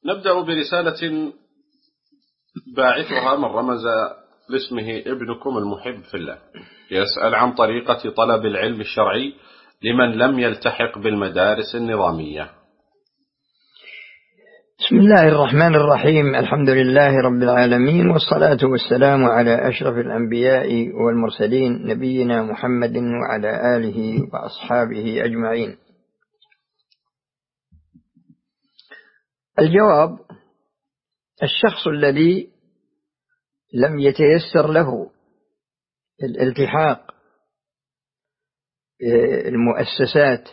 نبدأ برسالة باعثها من رمز لاسمه ابنكم المحب في الله، يسأل عن طريقة طلب العلم الشرعي لمن لم يلتحق بالمدارس النظامية. بسم الله الرحمن الرحيم. الحمد لله رب العالمين، والصلاة والسلام على أشرف الأنبياء والمرسلين نبينا محمد وعلى آله وأصحابه أجمعين. الجواب: الشخص الذي لم يتيسر له الالتحاق بالمؤسسات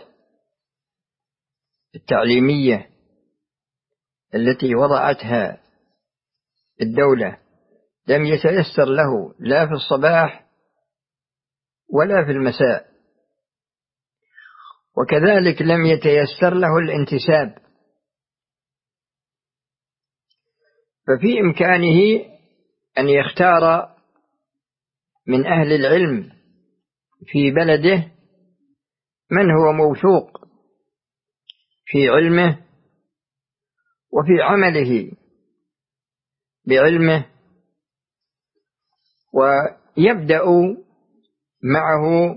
التعليمية التي وضعتها الدولة، لم يتيسر له لا في الصباح ولا في المساء، وكذلك لم يتيسر له الانتساب، ففي إمكانه أن يختار من أهل العلم في بلده من هو موثوق في علمه وفي عمله بعلمه، ويبدأ معه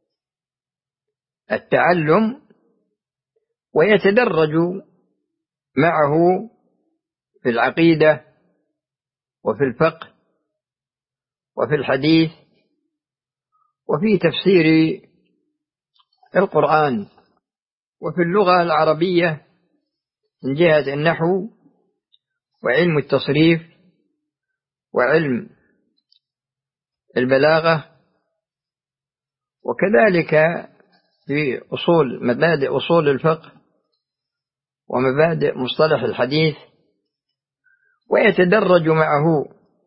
التعلم ويتدرج معه في العقيدة وفي الفقه وفي الحديث وفي تفسير القرآن وفي اللغة العربية من جهة النحو وعلم التصريف وعلم البلاغة، وكذلك في مبادئ أصول الفقه ومبادئ مصطلح الحديث، ويتدرج معه.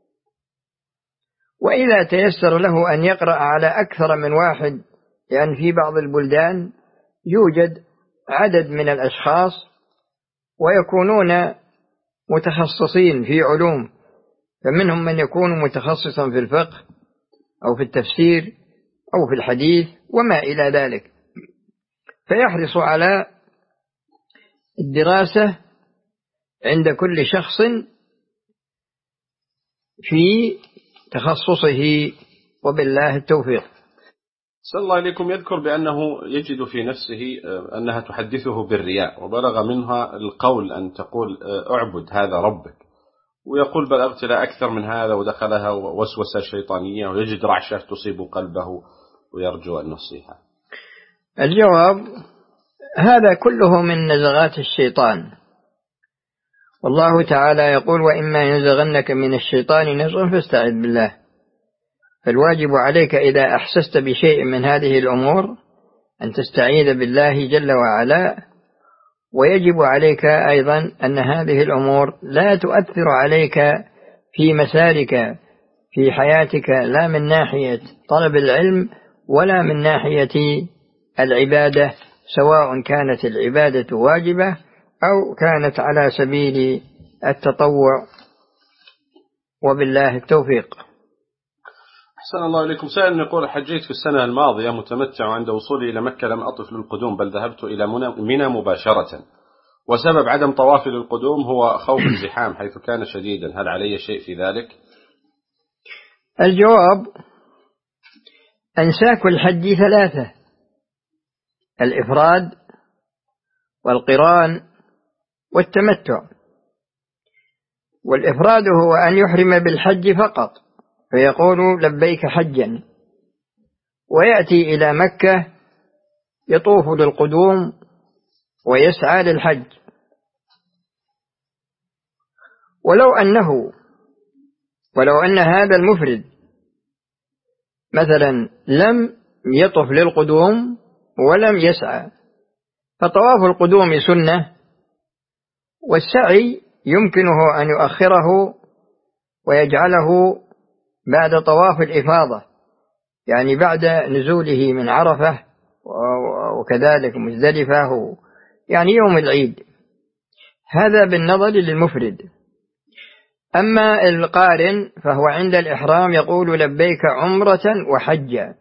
وإذا تيسر له أن يقرأ على أكثر من واحد، يعني في بعض البلدان يوجد عدد من الأشخاص ويكونون متخصصين في علوم، فمنهم من يكون متخصصا في الفقه أو في التفسير أو في الحديث وما إلى ذلك، فيحرص على الدراسة عند كل شخص في تخصصه، وبالله التوفيق. صلى الله عليكم. يذكر بأنه يجد في نفسه أنها تحدثه بالرياء، وبلغ منها القول أن تقول أعبد هذا ربك، ويقول بلغت لا أكثر من هذا، ودخلها وسوسة شيطانية، ويجد رعشة تصيب قلبه ويرجو النصيحة. الجواب: هذا كله من نزغات الشيطان، والله تعالى يقول: وإما ينزغنك من الشيطان نزغ فاستعذ بالله. فالواجب عليك إذا أحسست بشيء من هذه الأمور أن تستعيذ بالله جل وعلا، ويجب عليك أيضا أن هذه الأمور لا تؤثر عليك في مسارك في حياتك، لا من ناحية طلب العلم ولا من ناحية العبادة، سواء كانت العبادة واجبة أو كانت على سبيل التطوع، وبالله التوفيق. أحسن الله إليكم. سائل يقول: حجيت في السنة الماضية متمتع، وعند وصولي إلى مكة لم أطف للقدوم، بل ذهبت إلى منى مباشرة، وسبب عدم طوافي للقدوم هو خوف الزحام حيث كان شديدا، هل علي شيء في ذلك؟ الجواب: أنساك الحج ثلاثة: الإفراد والقران والتمتع. والإفراد هو أن يحرم بالحج فقط فيقول لبيك حجا، ويأتي إلى مكة يطوف للقدوم ويسعى للحج. ولو أن هذا المفرد مثلا لم يطف للقدوم ولم يسعى، فطواف القدوم سنة، والسعي يمكنه أن يؤخره ويجعله بعد طواف الإفاضة، يعني بعد نزوله من عرفة وكذلك مزدلفة، يعني يوم العيد. هذا بالنظر للمفرد. أما القارن فهو عند الإحرام يقول لبيك عمرة وحجا،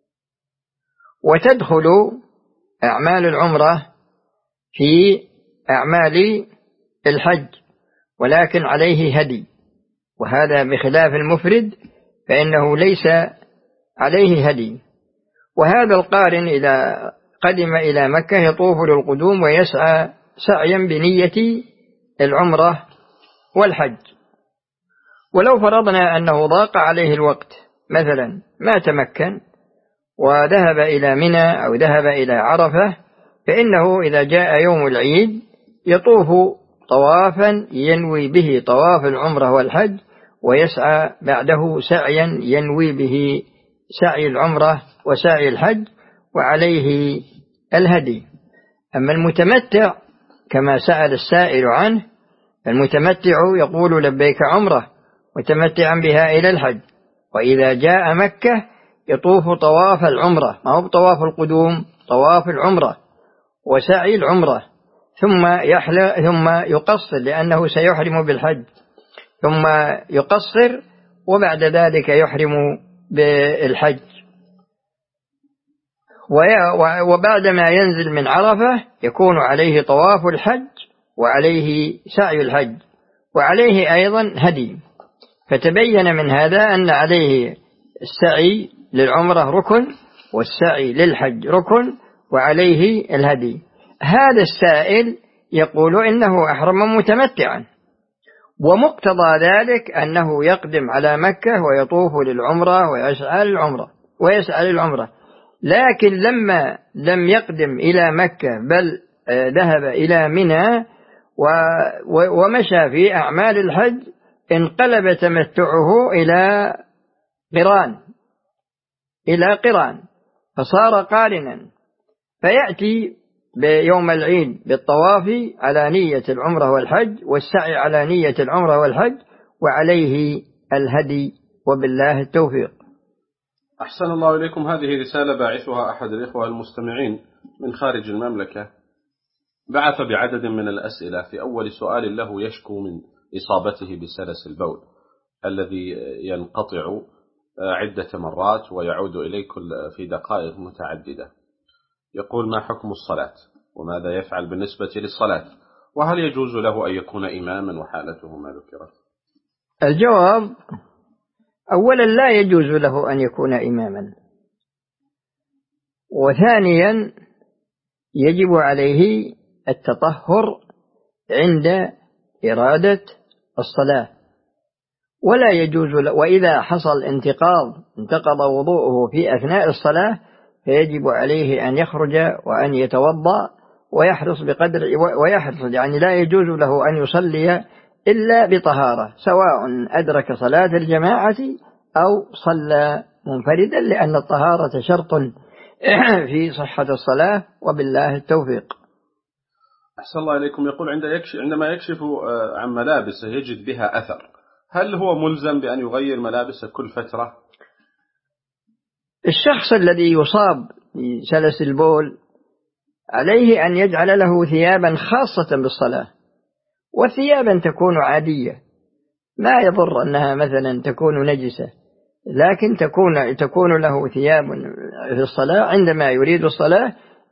وتدخل أعمال العمرة في أعمال الحج، ولكن عليه هدي، وهذا بخلاف المفرد فإنه ليس عليه هدي. وهذا القارن إذا قدم إلى مكة يطوف للقدوم ويسعى سعيا بنية العمرة والحج. ولو فرضنا أنه ضاق عليه الوقت مثلا ما تمكن وذهب إلى منى أو ذهب إلى عرفة، فإنه إذا جاء يوم العيد يطوف طوافا ينوي به طواف العمرة والحج، ويسعى بعده سعيا ينوي به سعي العمرة وسعي الحج، وعليه الهدي. أما المتمتع كما سأل السائل عنه، المتمتع يقول لبيك عمرة متمتعا بها إلى الحج، وإذا جاء مكة يطوف طواف العمرة، ما هو طواف القدوم، طواف العمرة وسعي العمرة، ثم يقصر لأنه سيحرم بالحج، ثم يقصر وبعد ذلك يحرم بالحج. وبعدما ينزل من عرفة يكون عليه طواف الحج وعليه سعي الحج وعليه أيضا هدي. فتبين من هذا أن عليه السعي للعمرة ركن والسعي للحج ركن وعليه الهدي. هذا السائل يقول إنه أحرم متمتعا، ومقتضى ذلك أنه يقدم على مكة ويطوف للعمرة ويسعى للعمرة، لكن لما لم يقدم إلى مكة بل ذهب إلى منى ومشى في أعمال الحج، انقلب تمتعه إلى قران فصار قارنا، فيأتي بيوم العيد بالطواف على نية العمرة والحج والسعي على نية العمرة والحج وعليه الهدي، وبالله التوفيق. أحسن الله إليكم. هذه رسالة باعثها أحد الإخوة المستمعين من خارج المملكة، بعث بعدد من الأسئلة. في أول سؤال له يشكو من إصابته بسلس البول الذي ينقطع عدة مرات ويعود إليه في دقائق متعددة. يقول: ما حكم الصلاة وماذا يفعل بالنسبة للصلاة، وهل يجوز له أن يكون إماما وحالته ما ذكرت؟ الجواب: أولا لا يجوز له أن يكون إماما، وثانيا يجب عليه التطهر عند إرادة الصلاة، ولا يجوز له، وإذا حصل انتقض وضوءه في أثناء الصلاة فيجب عليه أن يخرج وأن يتوضأ ويحرص يعني لا يجوز له أن يصلي إلا بطهارة، سواء أدرك صلاة الجماعة أو صلى منفردا، لأن الطهارة شرط في صحة الصلاة، وبالله التوفيق. أحسن الله إليكم. يقول: عندما يكشف عن ملابسه يجد بها أثر، هل هو ملزم بأن يغير ملابسه كل فترة؟ الشخص الذي يصاب بسلس البول عليه أن يجعل له ثيابا خاصة بالصلاة، وثيابا تكون عادية ما يضر أنها مثلا تكون نجسة، لكن تكون له ثياب في الصلاة. عندما يريد الصلاة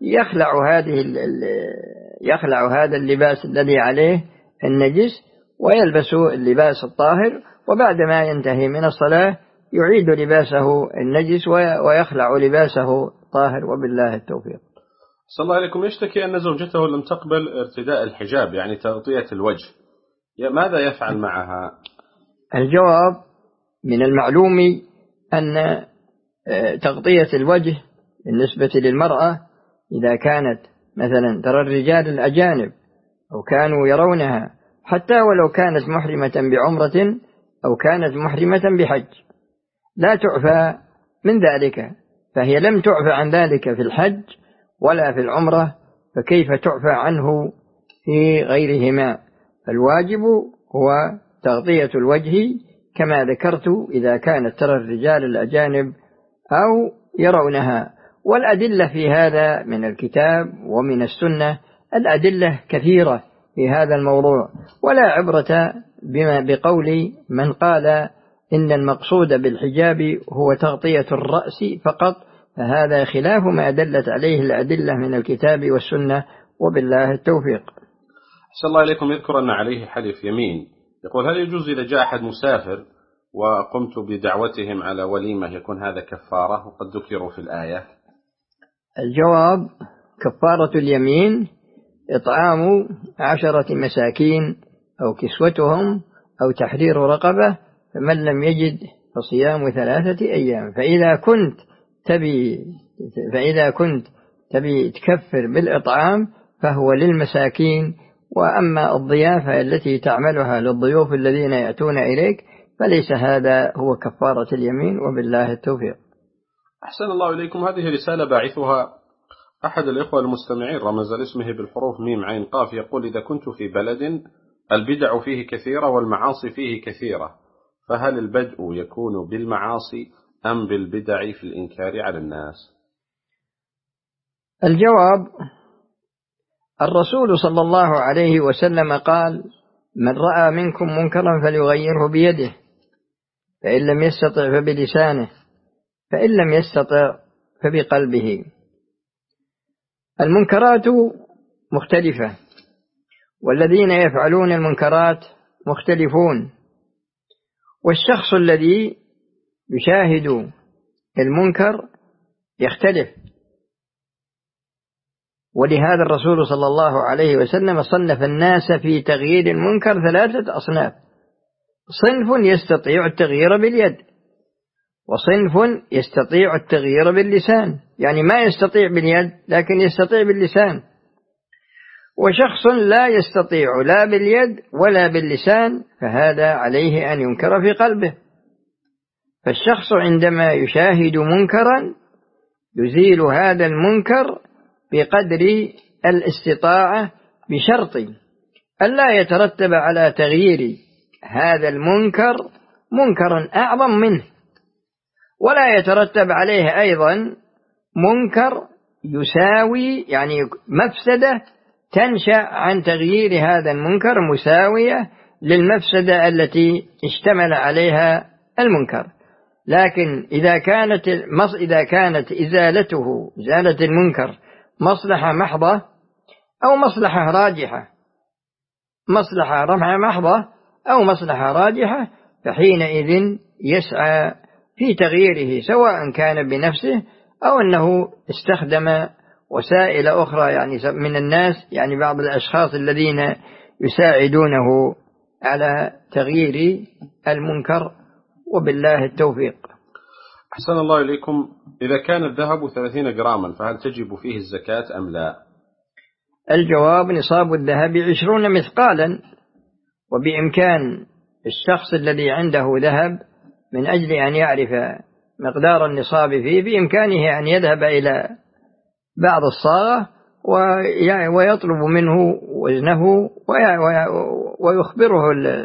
يخلع هذا اللباس الذي عليه النجس ويلبس اللباس الطاهر، وبعدما ينتهي من الصلاة يعيد لباسه النجس ويخلع لباسه الطاهر، وبالله التوفيق. صلى الله عليكم. يشتكي أن زوجته لم تقبل ارتداء الحجاب، يعني تغطية الوجه، ماذا يفعل معها؟ الجواب: من المعلوم أن تغطية الوجه بالنسبة للمرأة إذا كانت مثلا ترى الرجال الأجانب أو كانوا يرونها، حتى ولو كانت محرمة بعمرة أو كانت محرمة بحج، لا تعفى من ذلك، فهي لم تعفى عن ذلك في الحج ولا في العمرة، فكيف تعفى عنه في غيرهما؟ فالواجب هو تغطية الوجه كما ذكرت إذا كانت ترى الرجال الأجانب أو يرونها. والأدلة في هذا من الكتاب ومن السنة، الأدلة كثيرة في هذا الموضوع، ولا عبرة بقول من قال إن المقصود بالحجاب هو تغطية الرأس فقط، فهذا خلاف ما دلت عليه الأدلة من الكتاب والسنة، وبالله التوفيق. أحسن الله إليكم. يذكر أن عليه حلف يمين يقول هل يجوز إذا جاء أحد مسافر وقمت بدعوتهم على وليمة يكون هذا كفارة وقد ذكروا في الآية؟ الجواب: كفارة اليمين إطعام 10 مساكين أو كسوتهم أو تحرير رقبة، فمن لم يجد فصيام 3 أيام. فإذا كنت تبي تكفر بالإطعام فهو للمساكين، وأما الضيافة التي تعملها للضيوف الذين يأتون إليك فليس هذا هو كفارة اليمين، وبالله التوفيق. أحسن الله إليكم. هذه رسالة باعثها أحد الإخوة المستمعين رمز لاسمه بالحروف ميم عين قاف، يقول إذا كنت في بلد البدع فيه كثيرة والمعاصي فيه كثيرة، فهل البدء يكون بالمعاصي أم بالبدع في الإنكار على الناس؟ الجواب: الرسول صلى الله عليه وسلم قال: من رأى منكم منكرا فليغيره بيده، فإن لم يستطع فبلسانه، فإن لم يستطع فبقلبه. المنكرات مختلفة، والذين يفعلون المنكرات مختلفون، والشخص الذي يشاهد المنكر يختلف. ولهذا الرسول صلى الله عليه وسلم صنف الناس في تغيير المنكر 3 أصناف: صنف يستطيع التغيير باليد، وصنف يستطيع التغيير باللسان، يعني ما يستطيع باليد لكن يستطيع باللسان، وشخص لا يستطيع لا باليد ولا باللسان، فهذا عليه أن ينكر في قلبه. فالشخص عندما يشاهد منكرا يزيل هذا المنكر بقدر الاستطاعة، بشرط ألا يترتب على تغيير هذا المنكر منكر أعظم منه، ولا يترتب عليه أيضا منكر يساوي، يعني مفسدة تنشأ عن تغيير هذا المنكر مساوية للمفسدة التي اشتمل عليها المنكر. لكن إذا كانت إزالة المنكر مصلحة محضة أو مصلحة راجحة، مصلحة رفع محضة أو مصلحة راجحة، فحينئذ يسعى في تغييره، سواء كان بنفسه أو أنه استخدم وسائل أخرى، يعني من الناس، يعني بعض الأشخاص الذين يساعدونه على تغيير المنكر، وبالله التوفيق. أحسن الله إليكم. إذا كان الذهب 30 جراما فهل تجب فيه الزكاة أم لا؟ الجواب: نصاب الذهب 20 مثقالا، وبإمكان الشخص الذي عنده ذهب من أجل أن يعرف مقدار النصاب فيه بإمكانه أن يذهب إلى بعض الصاغة ويطلب منه وزنه ويخبره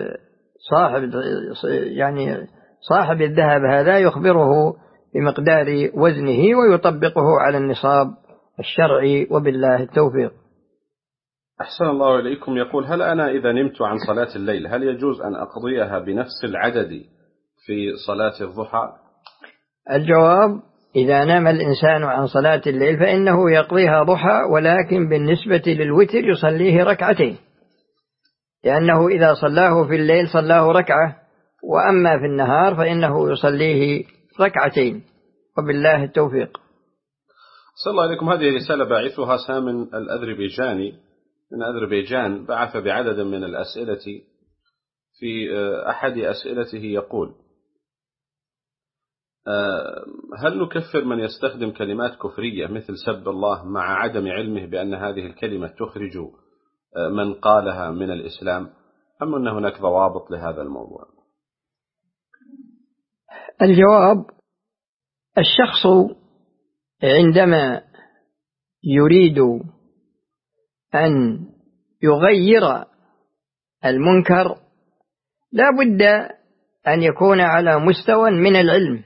صاحب الذهب هذا، يخبره بمقدار وزنه ويطبقه على النصاب الشرعي، وبالله التوفيق. أحسن الله إليكم. يقول هل أنا إذا نمت عن صلاة الليل هل يجوز أن أقضيها بنفس العدد في صلاة الضحى؟ الجواب: إذا نام الإنسان عن صلاة الليل فإنه يقضيها ضحى، ولكن بالنسبة للوتر يصليه 2 لأنه إذا صلاه في الليل صلاه 1، وأما في النهار فإنه يصليه 2، وبالله التوفيق. صلى الله عليكم. هذه رسالة باعثها سامن الأذربيجاني من أذربيجان، بعث بعدد من الأسئلة. في أحد أسئلته يقول: هل نكفر من يستخدم كلمات كفرية مثل سب الله مع عدم علمه بأن هذه الكلمة تخرج من قالها من الإسلام، أم أن هناك ضوابط لهذا الموضوع؟ الجواب: الشخص عندما يريد أن يغير المنكر لا بد أن يكون على مستوى من العلم،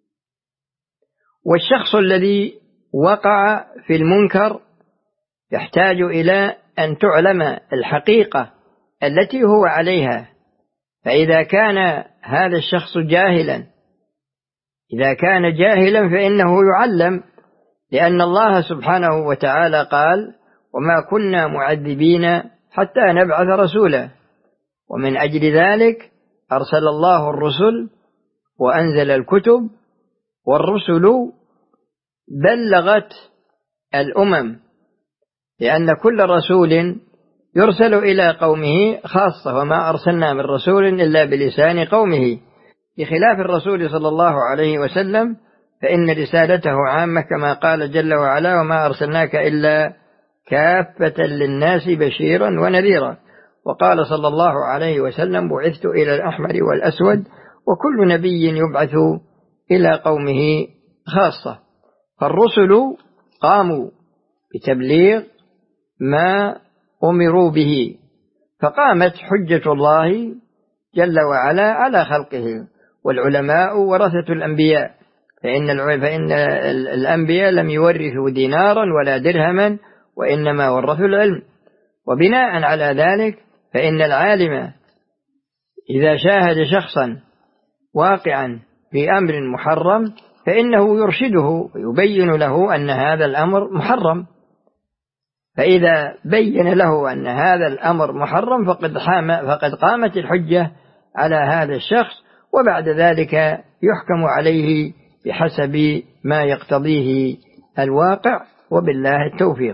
والشخص الذي وقع في المنكر يحتاج إلى أن تعلم الحقيقة التي هو عليها. فإذا كان هذا الشخص جاهلا، إذا كان جاهلا فإنه يعلم، لأن الله سبحانه وتعالى قال: وما كنا معذبين حتى نبعث رسولا. ومن أجل ذلك أرسل الله الرسل وأنزل الكتب، والرسل بلغت الأمم، لأن كل رسول يرسل إلى قومه خاصة، وما أرسلنا من رسول إلا بلسان قومه، بخلاف الرسول صلى الله عليه وسلم فإن رسالته عامة كما قال جل وعلا: وما أرسلناك إلا كافة للناس بشيرا ونذيرا. وقال صلى الله عليه وسلم: بعثت إلى الأحمر والأسود. وكل نبي يبعث إلى قومه خاصة. فالرسل قاموا بتبليغ ما أمروا به، فقامت حجة الله جل وعلا على خلقه. والعلماء ورثة الأنبياء، فإن الأنبياء لم يورثوا دينارا ولا درهما، وإنما ورثوا العلم. وبناء على ذلك فإن العالم إذا شاهد شخصا واقعا في أمر محرم فإنه يرشده ويبين له أن هذا الأمر محرم، فإذا بين له أن هذا الأمر محرم فقد قامت الحجة على هذا الشخص، وبعد ذلك يحكم عليه بحسب ما يقتضيه الواقع، وبالله التوفيق.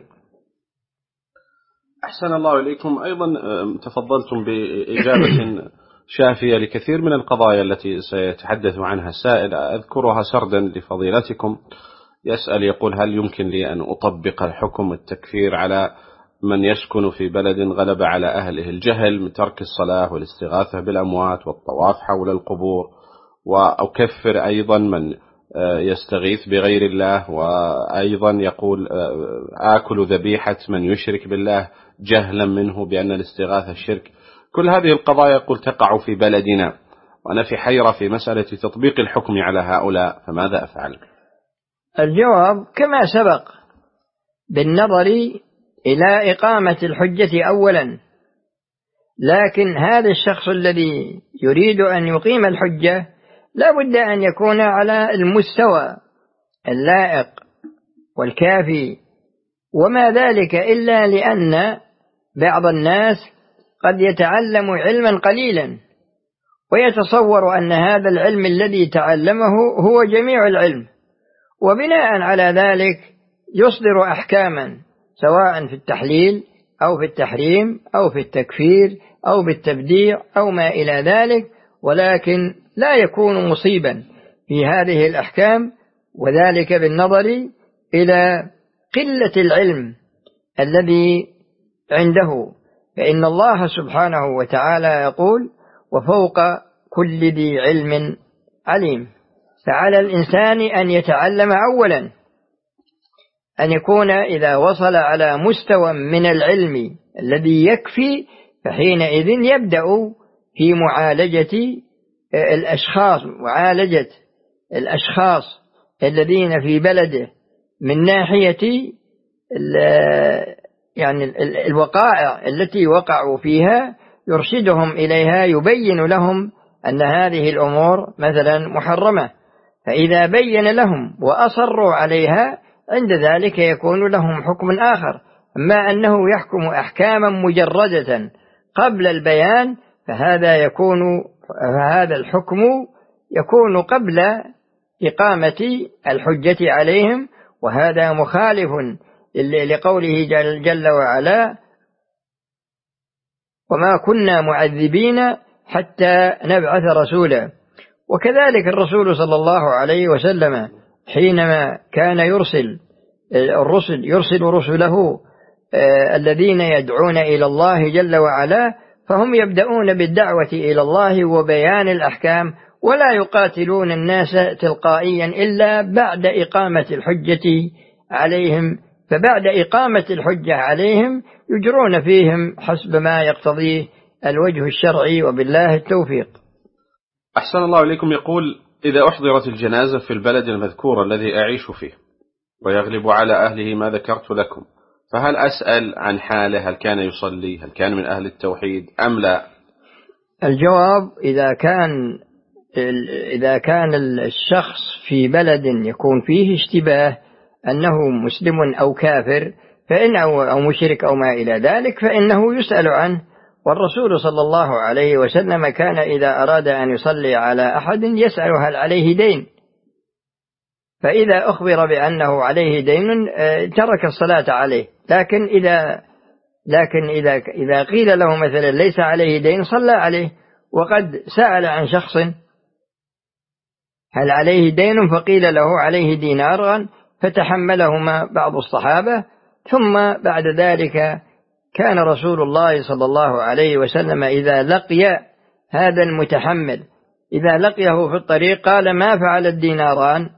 أحسن الله إليكم. أيضا تفضلتم بإجابة شافية لكثير من القضايا التي سيتحدث عنها السائل، أذكرها سردا لفضيلتكم. يسأل يقول: هل يمكن لي أن أطبق الحكم التكفير على من يسكن في بلد غلب على أهله الجهل من ترك الصلاة والاستغاثة بالأموات والطواف حول القبور، وأكفر أيضا من يستغيث بغير الله، وأيضا يقول آكل ذبيحة من يشرك بالله جهلا منه بأن الاستغاثة الشرك؟ كل هذه القضايا يقول تقع في بلدنا، وأنا في حيرة في مسألة تطبيق الحكم على هؤلاء، فماذا أفعل؟ الجواب كما سبق، بالنظر إلى إقامة الحجة أولا. لكن هذا الشخص الذي يريد أن يقيم الحجة لا بد أن يكون على المستوى اللائق والكافي، وما ذلك إلا لأن بعض الناس قد يتعلم علما قليلا ويتصور أن هذا العلم الذي تعلمه هو جميع العلم، وبناء على ذلك يصدر أحكاما سواء في التحليل أو في التحريم أو في التكفير أو بالتبديع أو ما إلى ذلك، ولكن لا يكون مصيبا في هذه الأحكام، وذلك بالنظر إلى قلة العلم الذي عنده. فإن الله سبحانه وتعالى يقول: وفوق كل ذي علم عليم. فعلى الإنسان أن يتعلم أولا، أن يكون إذا وصل على مستوى من العلم الذي يكفي فحينئذ يبدأ في معالجة الأشخاص الذين في بلده من ناحية يعني الوقائع التي وقعوا فيها، يرشدهم إليها، يبين لهم أن هذه الأمور مثلا محرمة، فإذا بين لهم وأصروا عليها عند ذلك يكون لهم حكم آخر. أما أنه يحكم أحكاما مجردة قبل البيان فهذا الحكم يكون قبل إقامة الحجة عليهم، وهذا مخالف لقوله جل وعلا: وما كنا معذبين حتى نبعث رسولا. وكذلك الرسول صلى الله عليه وسلم حينما كان يرسل رسله الذين يدعون إلى الله جل وعلا، فهم يبدأون بالدعوة إلى الله وبيان الأحكام، ولا يقاتلون الناس تلقائيا إلا بعد إقامة الحجة عليهم، فبعد إقامة الحجة عليهم يجرون فيهم حسب ما يقتضيه الوجه الشرعي، وبالله التوفيق. أحسن الله إليكم. يقول: إذا أحضرت الجنازة في البلد المذكور الذي أعيش فيه ويغلب على أهله ما ذكرت لكم، فهل أسأل عن حاله؟ هل كان يصلي؟ هل كان من أهل التوحيد أم لا؟ الجواب: إذا كان الشخص في بلد يكون فيه اشتباه أنه مسلم أو كافر أو مشرك أو ما إلى ذلك، فإنه يسأل عنه والرسول صلى الله عليه وسلم كان إذا أراد أن يصلي على أحد يسأل هل عليه دين، فإذا أخبر بأنه عليه دين ترك الصلاة عليه، لكن إذا قيل له مثلا ليس عليه دين صلى عليه. وقد سأل عن شخص هل عليه دين فقيل له عليه ديناران فتحملهما بعض الصحابة، ثم بعد ذلك كان رسول الله صلى الله عليه وسلم إذا لقي هذا المتحمل إذا لقيه في الطريق قال ما فعل الديناران،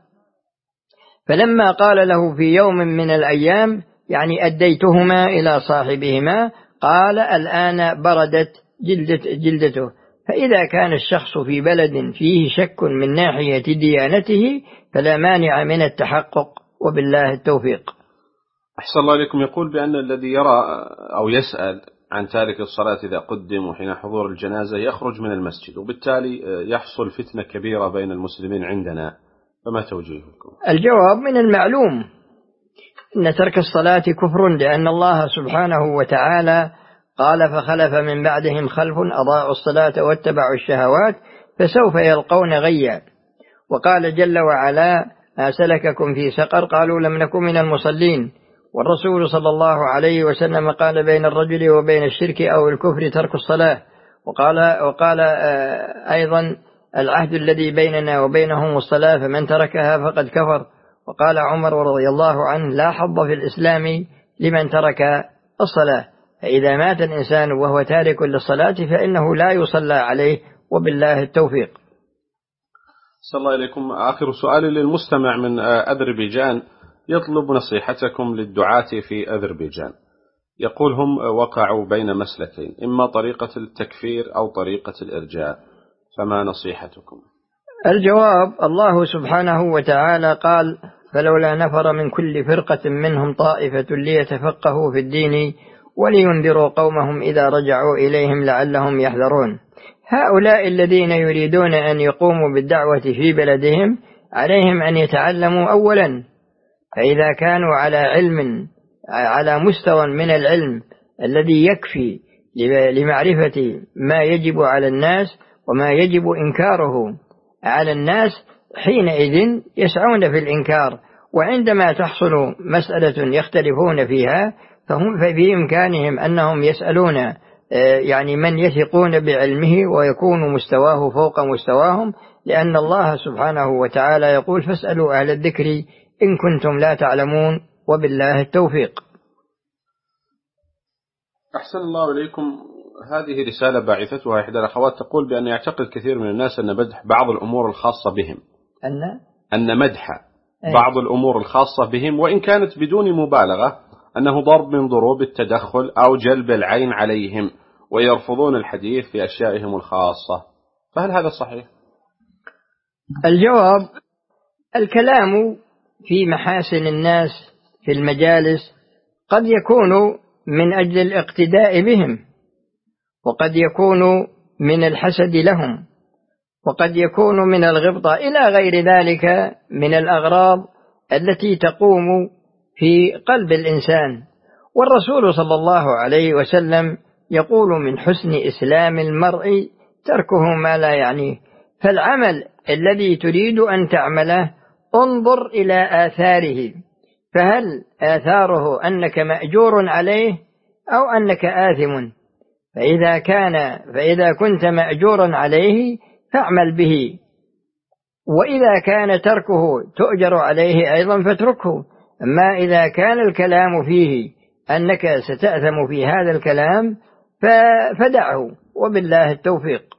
فلما قال له في يوم من الأيام يعني أديتهما إلى صاحبهما قال الآن بردت جلدته. فإذا كان الشخص في بلد فيه شك من ناحية ديانته فلا مانع من التحقق، وبالله التوفيق. أحسن الله إليكم. يقول بأن الذي يرى أو يسأل عن تارك الصلاة إذا قدم وحين حضور الجنازة يخرج من المسجد، وبالتالي يحصل فتنة كبيرة بين المسلمين عندنا، فما توجيهكم؟ الجواب من المعلوم إن ترك الصلاة كفر، لأن الله سبحانه وتعالى قال فخلف من بعدهم خلف أضاعوا الصلاة واتبعوا الشهوات فسوف يلقون غيا. وقال جل وعلا ما سلككم في سقر قالوا لم نكن من المصلين. والرسول صلى الله عليه وسلم قال بين الرجل وبين الشرك أو الكفر ترك الصلاة. وقال أيضا العهد الذي بيننا وبينهم الصلاة فمن تركها فقد كفر. وقال عمر رضي الله عنه لا حظ في الإسلام لمن ترك الصلاة. فإذا مات الإنسان وهو تارك للصلاة فإنه لا يصلى عليه، وبالله التوفيق. صلى الله عليكم. آخر سؤال للمستمع من أذربيجان يطلب نصيحتكم للدعاة في أذربيجان. يقول هم وقعوا بين مسلكين، إما طريقة التكفير أو طريقة الإرجاء، فما نصيحتكم؟ الجواب الله سبحانه وتعالى قال فلولا نفر من كل فرقة منهم طائفة ليتفقهوا في الدين ولينذروا قومهم إذا رجعوا إليهم لعلهم يحذرون. هؤلاء الذين يريدون أن يقوموا بالدعوة في بلدهم عليهم أن يتعلموا أولا، فإذا كانوا على مستوى من العلم الذي يكفي لمعرفة ما يجب على الناس وما يجب إنكاره على الناس حينئذ يسعون في الإنكار. وعندما تحصل مسألة يختلفون فيها فهم بإمكانهم أنهم يسألون يعني من يثقون بعلمه ويكون مستواه فوق مستواهم، لأن الله سبحانه وتعالى يقول فاسألوا أهل الذكر إن كنتم لا تعلمون، وبالله التوفيق. أحسن الله إليكم. هذه رسالة باعثتها إحدى الأخوات تقول بأن يعتقد كثير من الناس أن مدح بعض الأمور الخاصة بهم أن مدح بعض الأمور الخاصة بهم وإن كانت بدون مبالغة أنه ضرب من ضروب التدخل أو جلب العين عليهم، ويرفضون الحديث في أشيائهم الخاصة، فهل هذا صحيح؟ الجواب الكلام في محاسن الناس في المجالس قد يكون من أجل الاقتداء بهم، وقد يكون من الحسد لهم، وقد يكون من الغبطة إلى غير ذلك من الأغراض التي تقوم في قلب الإنسان. والرسول صلى الله عليه وسلم يقول من حسن إسلام المرء تركه ما لا يعنيه. فالعمل الذي تريد أن تعمله انظر إلى آثاره، فهل آثاره أنك مأجور عليه أو أنك آثم؟ فإذا كنت مأجورا عليه فاعمل به، وإذا كان تركه تؤجر عليه أيضا فاتركه. أما إذا كان الكلام فيه أنك ستأثم في هذا الكلام فدعه، وبالله التوفيق.